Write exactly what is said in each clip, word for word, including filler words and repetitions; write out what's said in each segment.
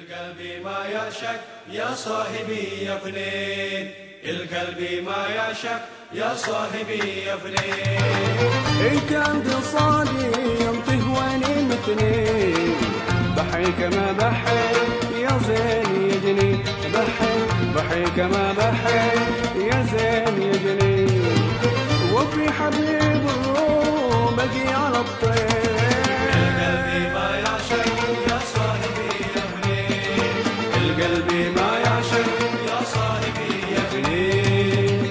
القلب ما يعشق يا صاحبي يا فنين، القلب ما يعشق يا صاحبي يا فنين. انت عند صادي ينطيه واني مثنين، بحي كما بحي يا زين يا جنين، بحي بحي كما بحي يا زين يا جنين. وفي حبيب الروم بقي على الطير، القلب ما يعشق يا صاحبي يا فنين، القلب ما يعشق يا صاحبي يا فنين.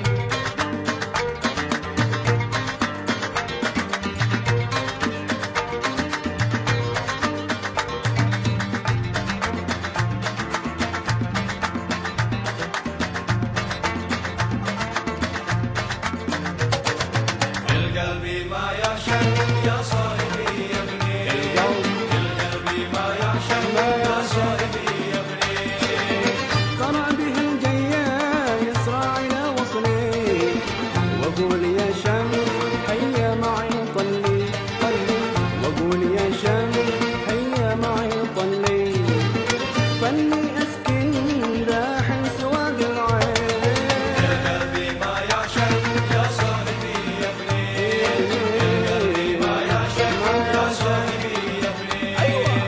القلب ما يعشق يا صاحبي يا فنين، القلب ما يعشق يا صاحبي يا فنين. طلع به الجيا يسرع الى وصلي، واقول يا شمس هيا معي طلي طلي، واقول يا شمس هيا معي طلي. فني اسكن داحن سواد العين، القلب ما يعشق يا صاحبي يا فنين، القلب ما يعشق يا صاحبي يا فنين.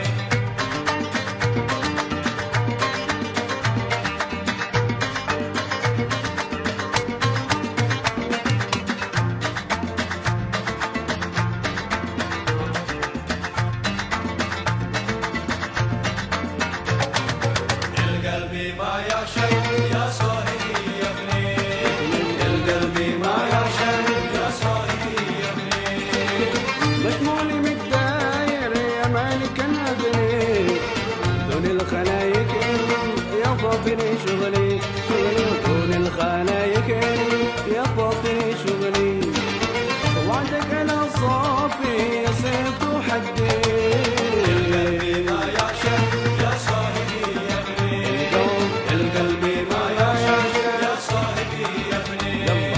القلب ما يعشق يا صاحبي يا فنين، القلب ما يعشق يا صاحبي يا فنين. مشمولي متداير يا مالك الأبني، دون الخلايق يا فاطني شغلي شغلي، دون الخلايق يا فاطني شغلي. وعدك انا صافي صرت حدي، القلب ما يعشق يا صاحبي يا فنين، القلب ما يعشق يا صاحبي يا فنين.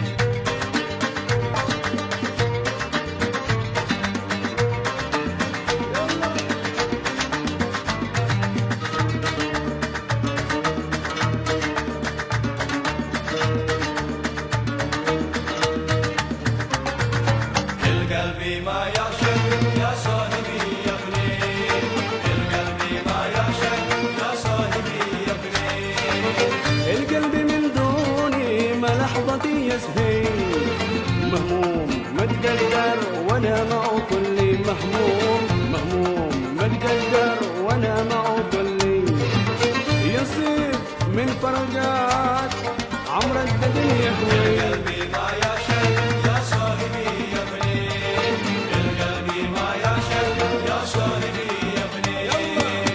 القلب ما يعشق يا صاحبي يا فنين، القلب ما يعشق يا صاحبي يا فنين. القلب من دوني ما لحظتي يسهي، مهموم ما تقدر وانا معه كلي، مهموم مهموم ما تقدر وانا معه كلي. يصيب من فرقات عمر الدنيا يهوي، القلب ما يعشق يا صاحبي يا فنين، القلب ما يعشق يا صاحبي يا فنين.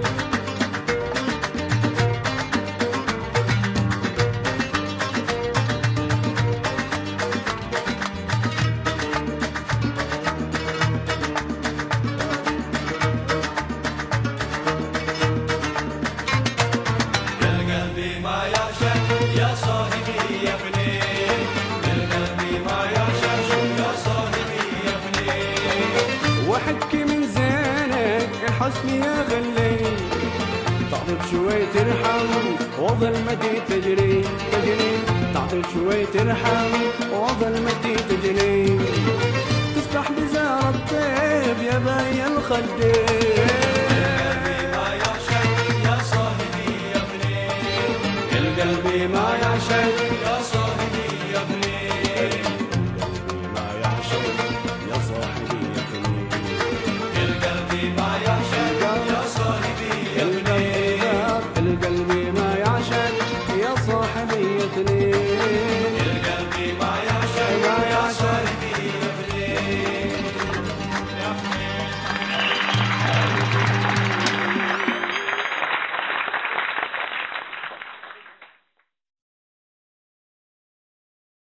القلب ما يعشق يا صاحبي يا فنين، القلب ما يعشق يا صاحبي يا فنين. وحكي من زينك الحسن يا غلي، تعطف شوي ترحم وظلمتي تجري تجري، تعطف شوي ترحم وظلمتي تجري. تسبح بزار الطيب يا باي الخدين،